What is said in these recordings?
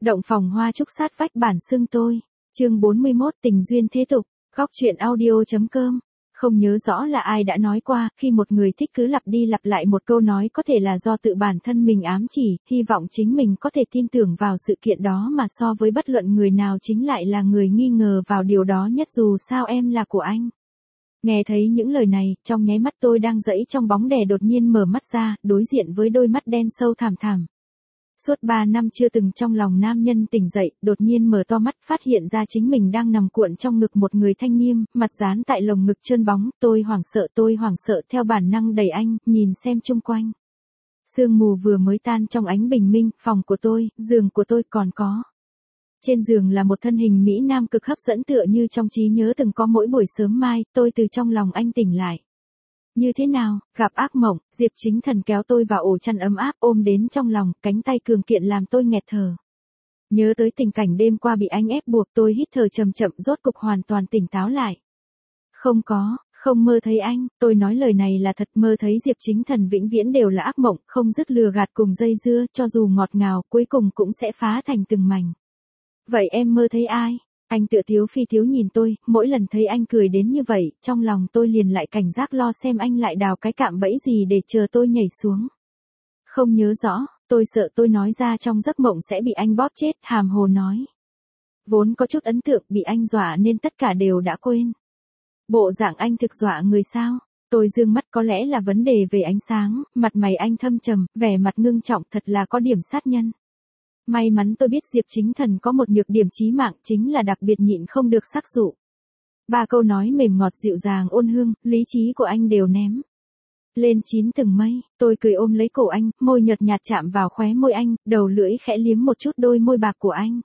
Động phòng hoa trúc sát vách bản xưng tôi. Chương 41 tình duyên thế tục. Góc truyện audio.com. Không nhớ rõ là ai đã nói qua, khi một người thích cứ lặp đi lặp lại một câu nói có thể là do tự bản thân mình ám chỉ, hy vọng chính mình có thể tin tưởng vào sự kiện đó mà so với bất luận người nào chính lại là người nghi ngờ vào điều đó nhất dù sao em là của anh. Nghe thấy những lời này, trong nháy mắt tôi đang dẫy trong bóng đè đột nhiên mở mắt ra, đối diện với đôi mắt đen sâu thẳm thẳm. Suốt 3 năm chưa từng trong lòng nam nhân tỉnh dậy, đột nhiên mở to mắt phát hiện ra chính mình đang nằm cuộn trong ngực một người thanh niên, mặt dán tại lồng ngực trơn bóng, tôi hoảng sợ theo bản năng đẩy anh, nhìn xem chung quanh. Sương mù vừa mới tan trong ánh bình minh, phòng của tôi, giường của tôi còn có. Trên giường là một thân hình mỹ nam cực hấp dẫn tựa như trong trí nhớ từng có mỗi buổi sớm mai, tôi từ trong lòng anh tỉnh lại. Như thế nào, gặp ác mộng, Diệp Chính Thần kéo tôi vào ổ chăn ấm áp ôm đến trong lòng, cánh tay cường kiện làm tôi nghẹt thở. Nhớ tới tình cảnh đêm qua bị anh ép buộc tôi hít thở chậm chậm rốt cục hoàn toàn tỉnh táo lại. Không mơ thấy anh, tôi nói lời này là thật, mơ thấy Diệp Chính Thần vĩnh viễn đều là ác mộng, không dứt lừa gạt cùng dây dưa, cho dù ngọt ngào cuối cùng cũng sẽ phá thành từng mảnh. Vậy em mơ thấy ai? Anh tựa thiếu phi thiếu nhìn tôi, mỗi lần thấy anh cười đến như vậy, trong lòng tôi liền lại cảnh giác lo xem anh lại đào cái cạm bẫy gì để chờ tôi nhảy xuống. Không nhớ rõ, tôi sợ tôi nói ra trong giấc mộng sẽ bị anh bóp chết, hàm hồ nói. Vốn có chút ấn tượng bị anh dọa nên tất cả đều đã quên. Bộ dạng anh thực dọa người sao? Tôi dương mắt, có lẽ là vấn đề về ánh sáng, mặt mày anh thâm trầm, vẻ mặt ngưng trọng, thật là có điểm sát nhân. May mắn tôi biết Diệp Chính Thần có một nhược điểm chí mạng, chính là đặc biệt nhịn không được sắc dụ. 3 câu nói mềm ngọt dịu dàng ôn hương, lý trí của anh đều ném lên 9 tầng mây. Tôi cười ôm lấy cổ anh, môi nhợt nhạt chạm vào khóe môi anh, đầu lưỡi khẽ liếm một chút đôi môi bạc của anh.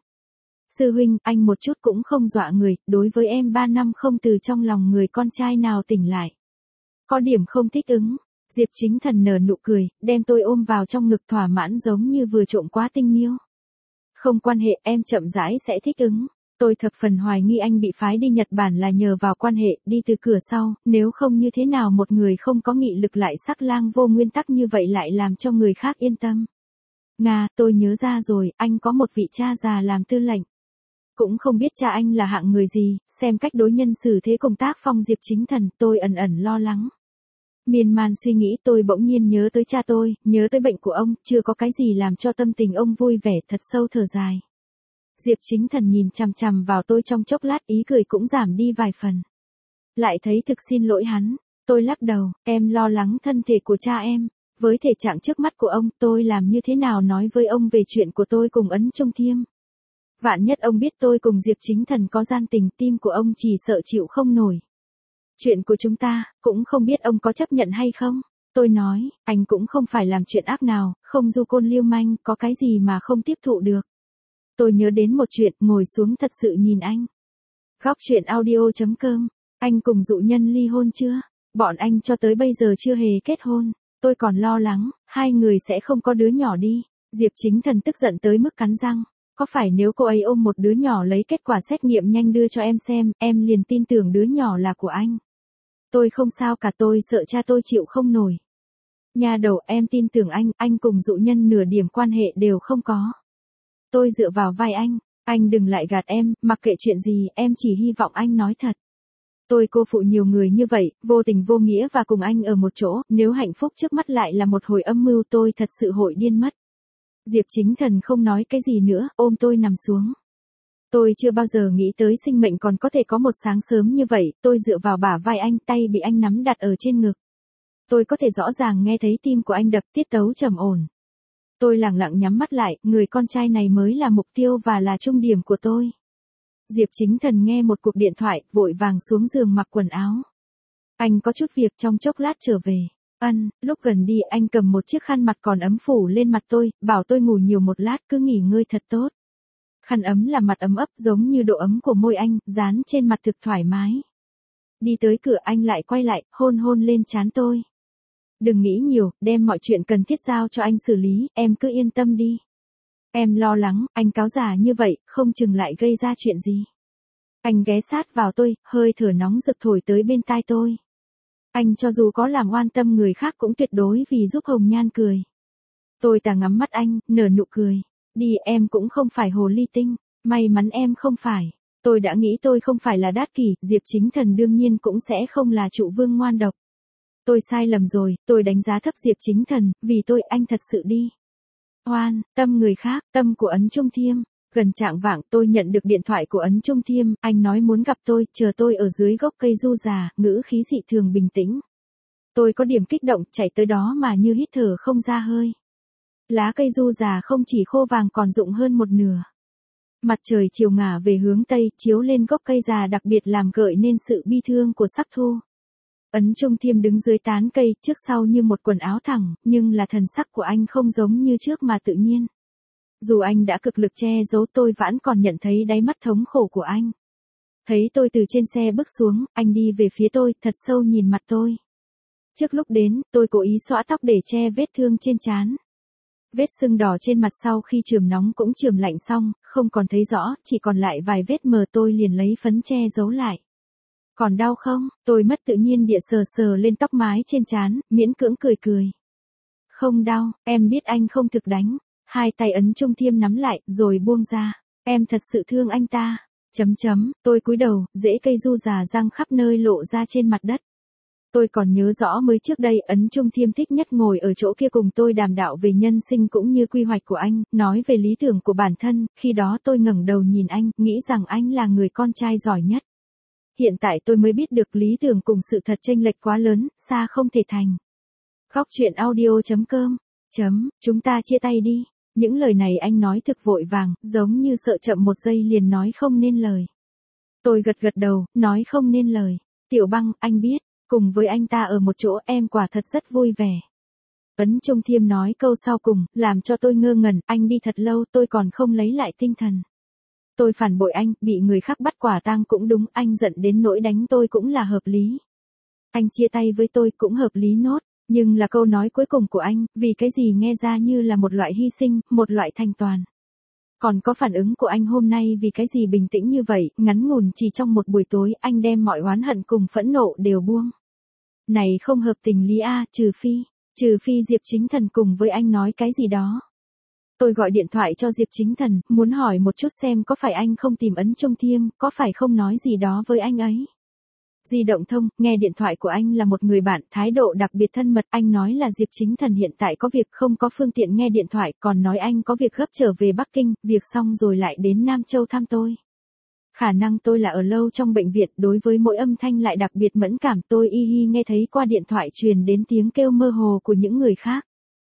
Sư huynh, anh một chút cũng không dọa người, đối với em 3 năm không từ trong lòng người con trai nào tỉnh lại. Có điểm không thích ứng. Diệp Chính Thần nở nụ cười, đem tôi ôm vào trong ngực thỏa mãn giống như vừa trộm quá tinh miêu. Không quan hệ, em chậm rãi sẽ thích ứng. Tôi thập phần hoài nghi anh bị phái đi Nhật Bản là nhờ vào quan hệ, đi từ cửa sau, nếu không như thế nào một người không có nghị lực lại sắc lang vô nguyên tắc như vậy lại làm cho người khác yên tâm. Nga, tôi nhớ ra rồi, anh có một vị cha già làm tư lệnh. Cũng không biết cha anh là hạng người gì, xem cách đối nhân xử thế cùng tác phong Diệp Chính Thần, tôi ẩn ẩn lo lắng. Miên man suy nghĩ tôi bỗng nhiên nhớ tới cha tôi, nhớ tới bệnh của ông, chưa có cái gì làm cho tâm tình ông vui vẻ, thật sâu thở dài. Diệp Chính Thần nhìn chằm chằm vào tôi trong chốc lát, ý cười cũng giảm đi vài phần. Lại thấy thực xin lỗi hắn, tôi lắc đầu, em lo lắng thân thể của cha em. Với thể trạng trước mắt của ông, tôi làm như thế nào nói với ông về chuyện của tôi cùng Ấn Trung Thiêm. Vạn nhất ông biết tôi cùng Diệp Chính Thần có gian tình, tim của ông chỉ sợ chịu không nổi. Chuyện của chúng ta, cũng không biết ông có chấp nhận hay không? Tôi nói, anh cũng không phải làm chuyện ác nào, không du côn lưu manh, có cái gì mà không tiếp thụ được. Tôi nhớ đến một chuyện, ngồi xuống thật sự nhìn anh. Góc truyện audio.com, anh cùng dụ nhân ly hôn chưa? Bọn anh cho tới bây giờ chưa hề kết hôn. Tôi còn lo lắng, hai người sẽ không có đứa nhỏ đi. Diệp Chính Thần tức giận tới mức cắn răng. Có phải nếu cô ấy ôm một đứa nhỏ lấy kết quả xét nghiệm nhanh đưa cho em xem, em liền tin tưởng đứa nhỏ là của anh. Tôi không sao cả, tôi sợ cha tôi chịu không nổi. Nhà đầu, em tin tưởng anh cùng dụ nhân nửa điểm quan hệ đều không có. Tôi dựa vào vai anh đừng lại gạt em, mặc kệ chuyện gì, em chỉ hy vọng anh nói thật. Tôi cô phụ nhiều người như vậy, vô tình vô nghĩa và cùng anh ở một chỗ, nếu hạnh phúc trước mắt lại là một hồi âm mưu tôi thật sự hội điên mất. Diệp Chính Thần không nói cái gì nữa, ôm tôi nằm xuống. Tôi chưa bao giờ nghĩ tới sinh mệnh còn có thể có một sáng sớm như vậy, tôi dựa vào bả vai anh, tay bị anh nắm đặt ở trên ngực. Tôi có thể rõ ràng nghe thấy tim của anh đập, tiết tấu trầm ổn. Tôi lặng lặng nhắm mắt lại, người con trai này mới là mục tiêu và là trung điểm của tôi. Diệp Chính Thần nghe một cuộc điện thoại, vội vàng xuống giường mặc quần áo. Anh có chút việc, trong chốc lát trở về. Lúc gần đi anh cầm một chiếc khăn mặt còn ấm phủ lên mặt tôi, bảo tôi ngủ nhiều một lát, cứ nghỉ ngơi thật tốt. Khăn ấm là mặt ấm ấp giống như độ ấm của môi anh, dán trên mặt thực thoải mái. Đi tới cửa anh lại quay lại, hôn lên trán tôi. Đừng nghĩ nhiều, đem mọi chuyện cần thiết giao cho anh xử lý, em cứ yên tâm đi. Em lo lắng, anh cáo già như vậy, không chừng lại gây ra chuyện gì. Anh ghé sát vào tôi, hơi thở nóng rực thổi tới bên tai tôi. Anh cho dù có làm oan tâm người khác cũng tuyệt đối vì giúp Hồng Nhan cười. Tôi ta ngắm mắt anh, nở nụ cười. đi, em cũng không phải hồ ly tinh, may mắn em không phải. Tôi đã nghĩ tôi không phải là Đát Kỷ, Diệp Chính Thần đương nhiên cũng sẽ không là trụ vương ngoan độc. Tôi sai lầm rồi, tôi đánh giá thấp Diệp Chính Thần, vì tôi anh thật sự đi. Oan, tâm người khác, tâm của Ấn Trung Thiêm. Gần trạng vạng tôi nhận được điện thoại của Ấn Trung Thiêm, anh nói muốn gặp tôi, chờ tôi ở dưới gốc cây du già, ngữ khí dị thường bình tĩnh. Tôi có điểm kích động, chạy tới đó mà như hít thở không ra hơi. Lá cây du già không chỉ khô vàng còn rụng hơn một nửa. Mặt trời chiều ngả về hướng tây, chiếu lên gốc cây già đặc biệt làm gợi nên sự bi thương của sắc thu. Ấn Trung Thiêm đứng dưới tán cây, trước sau như một quần áo thẳng, nhưng là thần sắc của anh không giống như trước mà tự nhiên. Dù anh đã cực lực che giấu, tôi vẫn còn nhận thấy đáy mắt thống khổ của anh. Thấy tôi từ trên xe bước xuống, anh đi về phía tôi, thật sâu nhìn mặt tôi. Trước lúc đến, tôi cố ý xõa tóc để che vết thương trên trán. Vết sưng đỏ trên mặt sau khi chườm nóng cũng chườm lạnh xong, không còn thấy rõ, chỉ còn lại vài vết mờ, tôi liền lấy phấn che giấu lại. Còn đau không? Tôi mất tự nhiên địa sờ sờ lên tóc mái trên trán, miễn cưỡng cười cười. Không đau, em biết anh không thực đánh. Hai tay Ấn Trung Thiêm nắm lại, rồi buông ra. Em thật sự thương anh ta. Tôi cúi đầu, rễ cây du già răng khắp nơi lộ ra trên mặt đất. Tôi còn nhớ rõ mới trước đây Ấn Trung Thiêm thích nhất ngồi ở chỗ kia cùng tôi đàm đạo về nhân sinh cũng như quy hoạch của anh, nói về lý tưởng của bản thân, khi đó tôi ngẩng đầu nhìn anh, nghĩ rằng anh là người con trai giỏi nhất. Hiện tại tôi mới biết được lý tưởng cùng sự thật chênh lệch quá lớn, xa không thể thành. Góc truyện audio.com. Chúng ta chia tay đi. Những lời này anh nói thực vội vàng, giống như sợ chậm một giây liền nói không nên lời. Tôi gật đầu, nói không nên lời. Tiểu Băng, anh biết, cùng với anh ta ở một chỗ em quả thật rất vui vẻ. Ấn Trung Thiêm nói câu sau cùng, làm cho tôi ngơ ngẩn, anh đi thật lâu tôi còn không lấy lại tinh thần. Tôi phản bội anh, bị người khác bắt quả tang cũng đúng, anh giận đến nỗi đánh tôi cũng là hợp lý. Anh chia tay với tôi cũng hợp lý nốt, nhưng là câu nói cuối cùng của anh, vì cái gì nghe ra như là một loại hy sinh, một loại thành toàn. Còn có phản ứng của anh hôm nay vì cái gì bình tĩnh như vậy, ngắn ngủn chỉ trong một buổi tối, anh đem mọi oán hận cùng phẫn nộ đều buông. Này không hợp tình lý a, trừ phi Diệp Chính Thần cùng với anh nói cái gì đó. Tôi gọi điện thoại cho Diệp Chính Thần, muốn hỏi một chút xem có phải anh không tìm Ấn Trung Thiêm, có phải không nói gì đó với anh ấy. Di động thông, nghe điện thoại của anh là một người bạn, thái độ đặc biệt thân mật, anh nói là Diệp Chính Thần hiện tại có việc không có phương tiện nghe điện thoại, còn nói anh có việc gấp trở về Bắc Kinh, việc xong rồi lại đến Nam Châu thăm tôi. Khả năng tôi là ở lâu trong bệnh viện, đối với mỗi âm thanh lại đặc biệt mẫn cảm, tôi nghe thấy qua điện thoại truyền đến tiếng kêu mơ hồ của những người khác.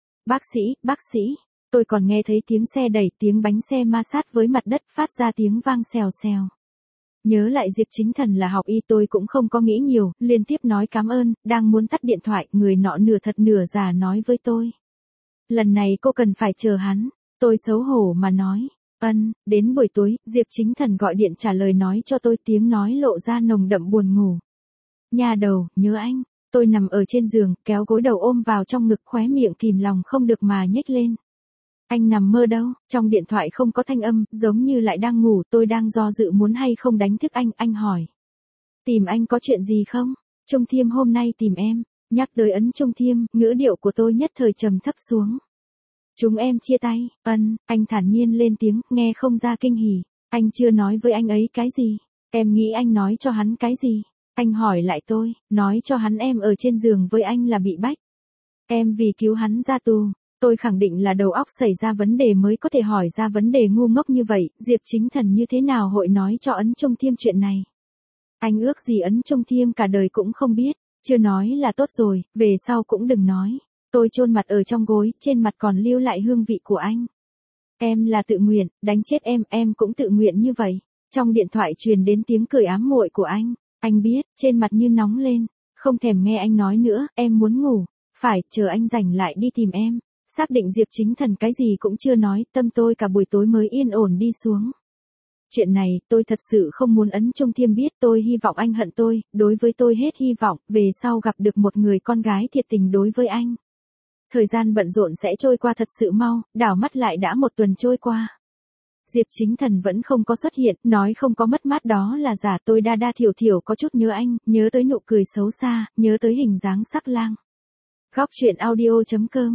Bác sĩ, tôi còn nghe thấy tiếng xe đẩy, tiếng bánh xe ma sát với mặt đất phát ra tiếng vang xèo xèo. Nhớ lại Diệp Chính Thần là học y tôi cũng không có nghĩ nhiều, liên tiếp nói cảm ơn, đang muốn tắt điện thoại, người nọ nửa thật nửa giả nói với tôi. Lần này cô cần phải chờ hắn, tôi xấu hổ mà nói. Đến buổi tối, Diệp Chính Thần gọi điện trả lời nói cho tôi, tiếng nói lộ ra nồng đậm buồn ngủ. Nhà đầu, nhớ anh, tôi nằm ở trên giường, kéo gối đầu ôm vào trong ngực, khóe miệng kìm lòng không được mà nhếch lên. Anh nằm mơ đâu, trong điện thoại không có thanh âm, giống như lại đang ngủ, tôi đang do dự muốn hay không đánh thức anh hỏi. Tìm anh có chuyện gì không? Trung Thiêm hôm nay tìm em, nhắc tới Ấn Trung Thiêm, ngữ điệu của tôi nhất thời trầm thấp xuống. Chúng em chia tay, anh thản nhiên lên tiếng, nghe không ra kinh hỉ, anh chưa nói với anh ấy cái gì, em nghĩ anh nói cho hắn cái gì? Anh hỏi lại tôi, nói cho hắn em ở trên giường với anh là bị bách. Em vì cứu hắn ra tù. Tôi khẳng định là đầu óc xảy ra vấn đề mới có thể hỏi ra vấn đề ngu ngốc như vậy, Diệp Chính Thần như thế nào hội nói cho Ấn Trung Thiêm chuyện này. Anh ước gì Ấn Trung Thiêm cả đời cũng không biết, chưa nói là tốt rồi, về sau cũng đừng nói. Tôi chôn mặt ở trong gối, trên mặt còn lưu lại hương vị của anh. Em là tự nguyện, đánh chết em cũng tự nguyện như vậy. Trong điện thoại truyền đến tiếng cười ám muội của anh biết, trên mặt như nóng lên, không thèm nghe anh nói nữa, em muốn ngủ, phải, chờ anh rảnh lại đi tìm em. Xác định Diệp Chính Thần cái gì cũng chưa nói, tâm tôi cả buổi tối mới yên ổn đi xuống. Chuyện này, tôi thật sự không muốn Ấn Trung Thiêm biết, tôi hy vọng anh hận tôi, đối với tôi hết hy vọng, về sau gặp được một người con gái thiệt tình đối với anh. Thời gian bận rộn sẽ trôi qua thật sự mau, đảo mắt lại đã một tuần trôi qua. Diệp Chính Thần vẫn không có xuất hiện, nói không có mất mát đó là giả, tôi đa thiểu có chút nhớ anh, nhớ tới nụ cười xấu xa, nhớ tới hình dáng sắc lang. Góc truyện audio.com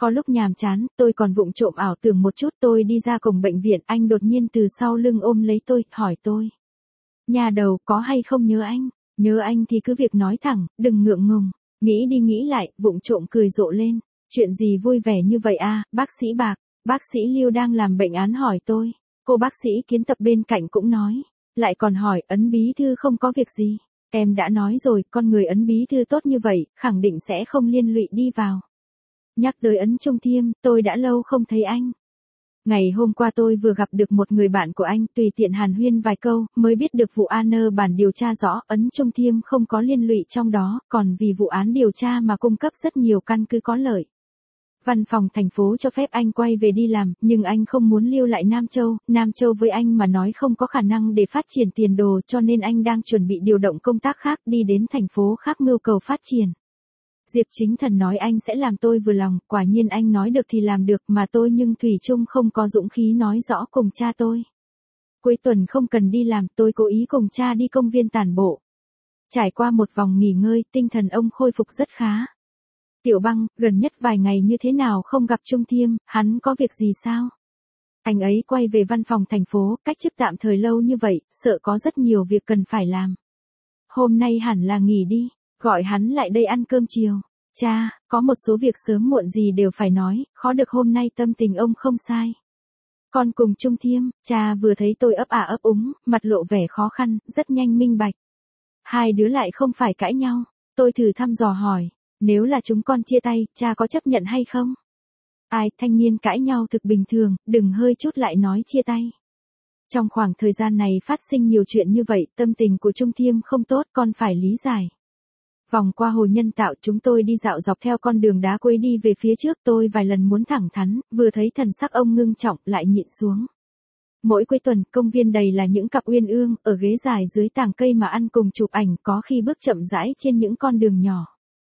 Có lúc nhàm chán, tôi còn vụng trộm ảo tưởng một chút, tôi đi ra cổng bệnh viện, anh đột nhiên từ sau lưng ôm lấy tôi, hỏi tôi. Nhà đầu, có hay không nhớ anh? Nhớ anh thì cứ việc nói thẳng, đừng ngượng ngùng. Nghĩ đi nghĩ lại, vụng trộm cười rộ lên. Chuyện gì vui vẻ như vậy à, bác sĩ Bạc? Bác sĩ Lưu đang làm bệnh án hỏi tôi. Cô bác sĩ kiến tập bên cạnh cũng nói. Lại còn hỏi, Ấn bí thư không có việc gì. Em đã nói rồi, con người Ấn bí thư tốt như vậy, khẳng định sẽ không liên lụy đi vào. Nhắc tới Ấn Trung Thiêm, tôi đã lâu không thấy anh. Ngày hôm qua tôi vừa gặp được một người bạn của anh, tùy tiện hàn huyên vài câu, mới biết được vụ án bản điều tra rõ, Ấn Trung Thiêm không có liên lụy trong đó, còn vì vụ án điều tra mà cung cấp rất nhiều căn cứ có lợi. Văn phòng thành phố cho phép anh quay về đi làm, nhưng anh không muốn lưu lại Nam Châu với anh mà nói không có khả năng để phát triển tiền đồ, cho nên anh đang chuẩn bị điều động công tác khác đi đến thành phố khác mưu cầu phát triển. Diệp Chính Thần nói anh sẽ làm tôi vừa lòng, quả nhiên anh nói được thì làm được mà tôi nhưng thủy chung không có dũng khí nói rõ cùng cha tôi. Cuối tuần không cần đi làm, tôi cố ý cùng cha đi công viên tản bộ. Trải qua một vòng nghỉ ngơi, tinh thần ông khôi phục rất khá. Tiểu Băng, gần nhất vài ngày như thế nào không gặp Trung Thiêm, hắn có việc gì sao? Anh ấy quay về văn phòng thành phố, cách chức tạm thời lâu như vậy, sợ có rất nhiều việc cần phải làm. Hôm nay hẳn là nghỉ đi, gọi hắn lại đây ăn cơm chiều. Cha, có một số việc sớm muộn gì đều phải nói, khó được hôm nay tâm tình ông không sai. Con cùng Trung Thiêm, cha vừa thấy tôi ấp ấp úng, mặt lộ vẻ khó khăn, rất nhanh minh bạch. Hai đứa lại không phải cãi nhau, tôi thử thăm dò hỏi. Nếu là chúng con chia tay, cha có chấp nhận hay không? Ai, thanh niên cãi nhau thực bình thường, đừng hơi chút lại nói chia tay. Trong khoảng thời gian này phát sinh nhiều chuyện như vậy, tâm tình của Trung Thiêm không tốt, con phải lý giải. Vòng qua hồ Nhân Tạo chúng tôi đi dạo dọc theo con đường đá quấy đi về phía trước, tôi vài lần muốn thẳng thắn, vừa thấy thần sắc ông ngưng trọng lại nhịn xuống. Mỗi cuối tuần, công viên đầy là những cặp uyên ương, ở ghế dài dưới tàng cây mà ăn cùng chụp ảnh, có khi bước chậm rãi trên những con đường nhỏ.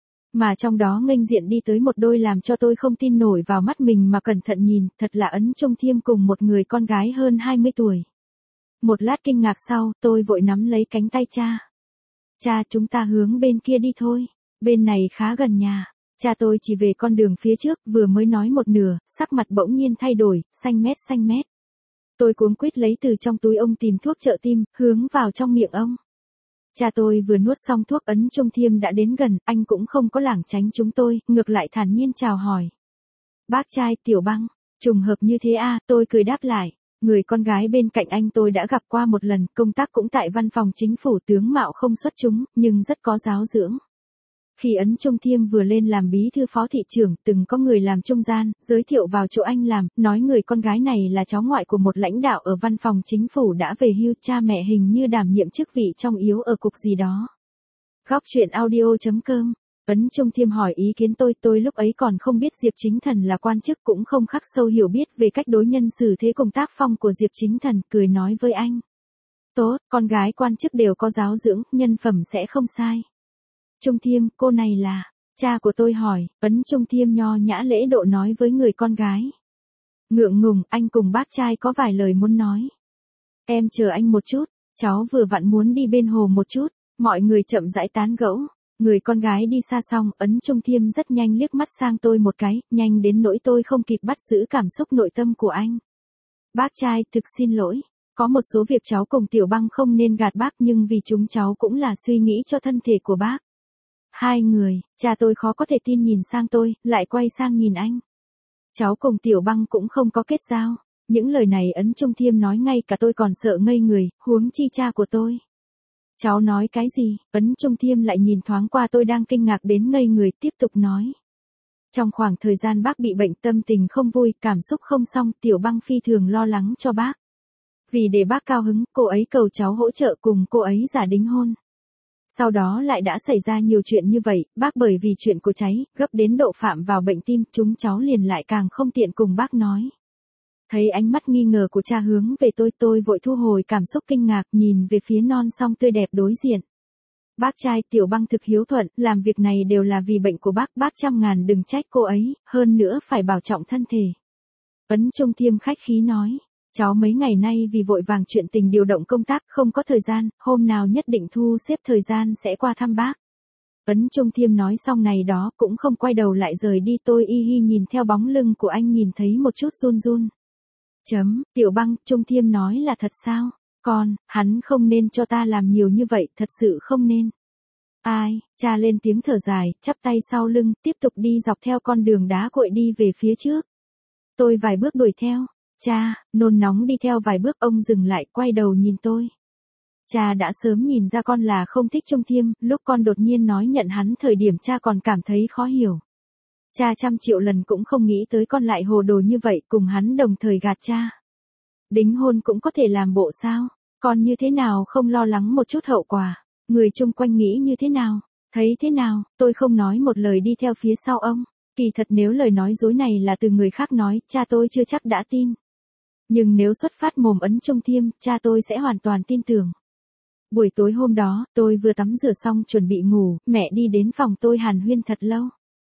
Mà trong đó nghênh diện đi tới một đôi làm cho tôi không tin nổi vào mắt mình mà cẩn thận nhìn, thật là Ấn Trung Thiêm cùng một người con gái hơn 20 tuổi. Một lát kinh ngạc sau, tôi vội nắm lấy cánh tay cha. Cha, chúng ta hướng bên kia đi thôi, bên này khá gần nhà. Cha tôi chỉ về con đường phía trước, vừa mới nói một nửa, sắc mặt bỗng nhiên thay đổi, xanh mét. Tôi cuống quýt lấy từ trong túi ông tìm thuốc trợ tim, hướng vào trong miệng ông. Cha tôi vừa nuốt xong thuốc, Ấn Trung Thiêm đã đến gần, anh cũng không có lảng tránh chúng tôi, ngược lại thản nhiên chào hỏi. Bác trai, Tiểu Băng, trùng hợp như thế à, tôi cười đáp lại. Người con gái bên cạnh anh tôi đã gặp qua một lần, công tác cũng tại văn phòng chính phủ, tướng mạo không xuất chúng, nhưng rất có giáo dưỡng. Khi Ấn Trung Thiêm vừa lên làm bí thư phó thị trưởng, từng có người làm trung gian, giới thiệu vào chỗ anh làm, nói người con gái này là cháu ngoại của một lãnh đạo ở văn phòng chính phủ đã về hưu, cha mẹ hình như đảm nhiệm chức vị trong yếu ở cục gì đó. Góc chuyện audio.com. Ấn Trung Thiêm hỏi ý kiến tôi lúc ấy còn không biết Diệp Chính Thần là quan chức, cũng không khắc sâu hiểu biết về cách đối nhân xử thế cùng tác phong của Diệp Chính Thần, cười nói với anh. Tốt, con gái quan chức đều có giáo dưỡng, nhân phẩm sẽ không sai. Trung Thiêm, cô này là, cha của tôi hỏi, Ấn Trung Thiêm nho nhã lễ độ nói với người con gái. Ngượng ngùng, anh cùng bác trai có vài lời muốn nói. Em chờ anh một chút, cháu vừa vặn muốn đi bên hồ một chút, mọi người chậm rãi tán gẫu. Người con gái đi xa xong, Ấn Trung Thiêm rất nhanh liếc mắt sang tôi một cái, nhanh đến nỗi tôi không kịp bắt giữ cảm xúc nội tâm của anh. Bác trai, thực xin lỗi. Có một số việc cháu cùng Tiểu Băng không nên gạt bác, nhưng vì chúng cháu cũng là suy nghĩ cho thân thể của bác. Hai người, cha tôi khó có thể tin nhìn sang tôi, lại quay sang nhìn anh. Cháu cùng Tiểu Băng cũng không có kết giao. Những lời này Ấn Trung Thiêm nói ngay cả tôi còn sợ ngây người, huống chi cha của tôi. Cháu nói cái gì? Ấn Trung Thiêm lại nhìn thoáng qua tôi đang kinh ngạc đến ngây người, tiếp tục nói. Trong khoảng thời gian bác bị bệnh, tâm tình không vui, cảm xúc không xong, Tiểu Băng phi thường lo lắng cho bác. Vì để bác cao hứng, cô ấy cầu cháu hỗ trợ cùng cô ấy giả đính hôn. Sau đó lại đã xảy ra nhiều chuyện như vậy, bác bởi vì chuyện của cháy, gấp đến độ phạm vào bệnh tim, chúng cháu liền lại càng không tiện cùng bác nói. Thấy ánh mắt nghi ngờ của cha hướng về tôi vội thu hồi cảm xúc kinh ngạc, nhìn về phía non song tươi đẹp đối diện. Bác trai, Tiểu Băng thực hiếu thuận, làm việc này đều là vì bệnh của bác trăm ngàn đừng trách cô ấy, hơn nữa phải bảo trọng thân thể. Ấn Trung Thiêm khách khí nói, cháu mấy ngày nay vì vội vàng chuyện tình điều động công tác không có thời gian, hôm nào nhất định thu xếp thời gian sẽ qua thăm bác. Ấn Trung Thiêm nói xong này đó cũng không quay đầu lại rời đi, tôi y hi nhìn theo bóng lưng của anh nhìn thấy một chút run run. Tiểu Băng, Trung Thiêm nói là thật sao? Hắn không nên cho ta làm nhiều như vậy, thật sự không nên. Ai, cha lên tiếng thở dài, chắp tay sau lưng, tiếp tục đi dọc theo con đường đá cuội đi về phía trước. Tôi vài bước đuổi theo. Cha, nôn nóng đi theo vài bước, ông dừng lại, quay đầu nhìn tôi. Cha đã sớm nhìn ra con là không thích Trung Thiêm, lúc con đột nhiên nói nhận hắn thời điểm cha còn cảm thấy khó hiểu. Cha 100.000.000 lần cũng không nghĩ tới con lại hồ đồ như vậy, cùng hắn đồng thời gạt cha. Đính hôn cũng có thể làm bộ sao? Con như thế nào không lo lắng một chút hậu quả? Người chung quanh nghĩ như thế nào? Thấy thế nào? Tôi không nói một lời đi theo phía sau ông. Kỳ thật nếu lời nói dối này là từ người khác nói, cha tôi chưa chắc đã tin. Nhưng nếu xuất phát mồm Ấn Trung Thiêm, cha tôi sẽ hoàn toàn tin tưởng. Buổi tối hôm đó, tôi vừa tắm rửa xong chuẩn bị ngủ, mẹ đi đến phòng tôi hàn huyên thật lâu.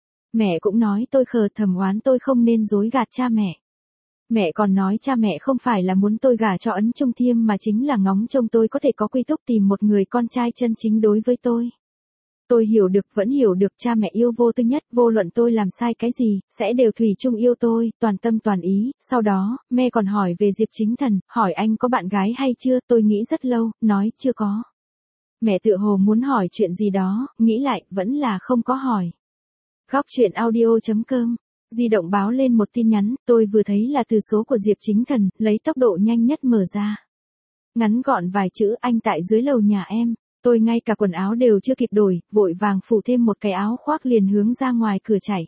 Mẹ cũng nói tôi khờ, thầm oán tôi không nên dối gạt cha mẹ. Mẹ còn nói cha mẹ không phải là muốn tôi gả cho Ấn Trung Thiêm mà chính là ngóng trông tôi có thể có quy túc tìm một người con trai chân chính đối với tôi. Tôi hiểu được, vẫn hiểu được, cha mẹ yêu vô tư nhất, vô luận tôi làm sai cái gì, sẽ đều thủy chung yêu tôi, toàn tâm toàn ý. Sau đó, mẹ còn hỏi về Diệp Chính Thần, hỏi anh có bạn gái hay chưa, tôi nghĩ rất lâu, nói chưa có. Mẹ tựa hồ muốn hỏi chuyện gì đó, nghĩ lại, vẫn là không có hỏi. Góc truyện audio.com. Di động báo lên một tin nhắn, tôi vừa thấy là từ số của Diệp Chính Thần, lấy tốc độ nhanh nhất mở ra. Ngắn gọn vài chữ, anh tại dưới lầu nhà em. Tôi ngay cả quần áo đều chưa kịp đổi, vội vàng phủ thêm một cái áo khoác liền hướng ra ngoài cửa chạy.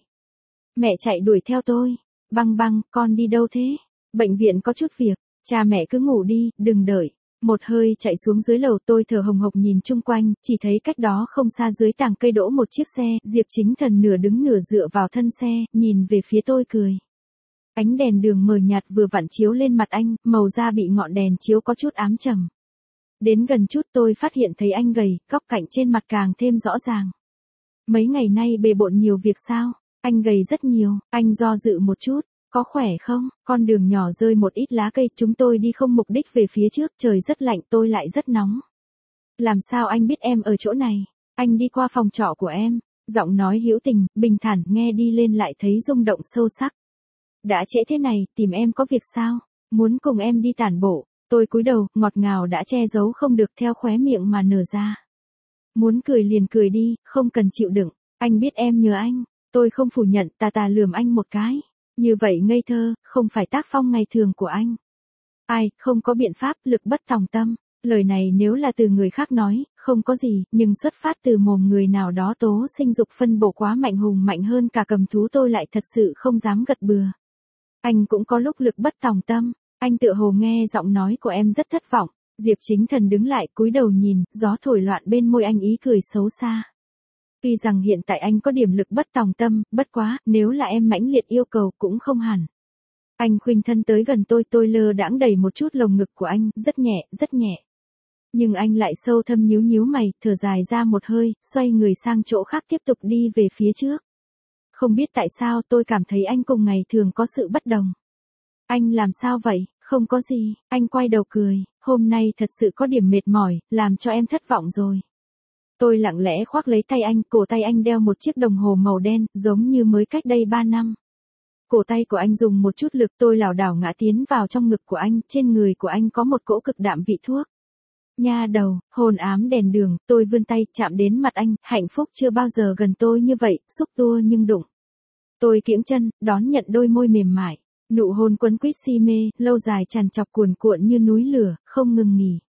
Mẹ chạy đuổi theo tôi. Băng Băng, con đi đâu thế? Bệnh viện có chút việc. Cha mẹ cứ ngủ đi, đừng đợi. Một hơi chạy xuống dưới lầu, tôi thở hồng hộc nhìn chung quanh, chỉ thấy cách đó không xa dưới tàng cây đỗ một chiếc xe, Diệp Chính Thần nửa đứng nửa dựa vào thân xe, nhìn về phía tôi cười. Ánh đèn đường mờ nhạt vừa vặn chiếu lên mặt anh, màu da bị ngọn đèn chiếu có chút ám trầm. Đến gần chút tôi phát hiện thấy anh gầy, góc cạnh trên mặt càng thêm rõ ràng. Mấy ngày nay bề bộn nhiều việc sao? Anh gầy rất nhiều, anh do dự một chút. Có khỏe không? Con đường nhỏ rơi một ít lá cây, chúng tôi đi không mục đích về phía trước, trời rất lạnh, tôi lại rất nóng. Làm sao anh biết em ở chỗ này? Anh đi qua phòng trọ của em. Giọng nói hữu tình, bình thản, nghe đi lên lại thấy rung động sâu sắc. Đã trễ thế này, tìm em có việc sao? Muốn cùng em đi tản bộ. Tôi cúi đầu, ngọt ngào đã che giấu không được theo khóe miệng mà nở ra. Muốn cười liền cười đi, không cần chịu đựng. Anh biết em nhớ anh. Tôi không phủ nhận, tà lườm anh một cái. Như vậy ngây thơ, không phải tác phong ngày thường của anh. Ai, không có biện pháp, lực bất tòng tâm. Lời này nếu là từ người khác nói, không có gì, nhưng xuất phát từ mồm người nào đó tố sinh dục phân bổ quá mạnh hùng mạnh hơn cả cầm thú, tôi lại thật sự không dám gật bừa. Anh cũng có lúc lực bất tòng tâm. Anh tựa hồ nghe giọng nói của em rất thất vọng. Diệp Chính Thần đứng lại cúi đầu nhìn, gió thổi loạn bên môi anh ý cười xấu xa. Tuy rằng hiện tại anh có điểm lực bất tòng tâm, bất quá, nếu là em mãnh liệt yêu cầu cũng không hẳn. Anh khuynh thân tới gần tôi lơ đãng đẩy một chút lồng ngực của anh, rất nhẹ, rất nhẹ. Nhưng anh lại sâu thâm nhíu nhíu mày, thở dài ra một hơi, xoay người sang chỗ khác tiếp tục đi về phía trước. Không biết tại sao tôi cảm thấy anh cùng ngày thường có sự bất đồng. Anh làm sao vậy? Không có gì, anh quay đầu cười, hôm nay thật sự có điểm mệt mỏi, làm cho em thất vọng rồi. Tôi lặng lẽ khoác lấy tay anh, cổ tay anh đeo một chiếc đồng hồ màu đen, giống như mới cách đây 3 năm. Cổ tay của anh dùng một chút lực, tôi lảo đảo ngã tiến vào trong ngực của anh, trên người của anh có một cỗ cực đạm vị thuốc. Nha đầu, hồn ám đèn đường, tôi vươn tay, chạm đến mặt anh, hạnh phúc chưa bao giờ gần tôi như vậy, xúc tua nhưng đụng. Tôi kiễng chân, đón nhận đôi môi mềm mại. Nụ hôn quấn quýt si mê, lâu dài tràn trọc cuồn cuộn như núi lửa, không ngừng nghỉ.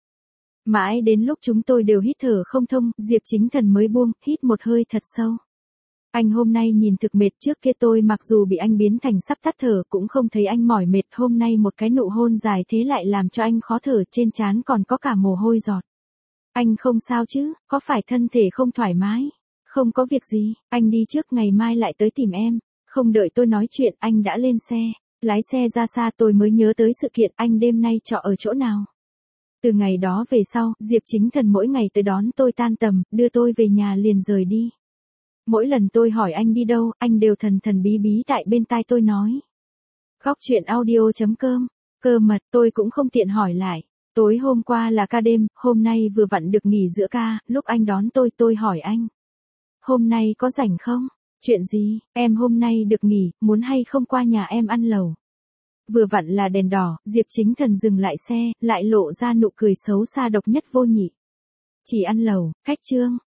Mãi đến lúc chúng tôi đều hít thở không thông, Diệp Chính Thần mới buông, hít một hơi thật sâu. Anh hôm nay nhìn thực mệt, trước kia tôi mặc dù bị anh biến thành sắp tắt thở cũng không thấy anh mỏi mệt, hôm nay một cái nụ hôn dài thế lại làm cho anh khó thở, trên trán còn có cả mồ hôi giọt. Anh không sao chứ, có phải thân thể không thoải mái? Không có việc gì, anh đi trước, ngày mai lại tới tìm em. Không đợi tôi nói chuyện, anh đã lên xe. Lái xe ra xa tôi mới nhớ tới sự kiện, anh đêm nay trọ ở chỗ nào. Từ ngày đó về sau, Diệp Chính Thần mỗi ngày tới đón tôi tan tầm, đưa tôi về nhà liền rời đi. Mỗi lần tôi hỏi anh đi đâu, anh đều thần thần bí bí tại bên tai tôi nói. Góc truyện audio.com, cơ mật, tôi cũng không tiện hỏi lại. Tối hôm qua là ca đêm, hôm nay vừa vặn được nghỉ giữa ca, lúc anh đón tôi hỏi anh. hôm nay có rảnh không? Chuyện gì, em hôm nay được nghỉ, muốn hay không qua nhà em ăn lẩu? Vừa vặn là đèn đỏ, Diệp Chính Thần dừng lại xe, lại lộ ra nụ cười xấu xa độc nhất vô nhị. Chỉ ăn lẩu, khách Trương.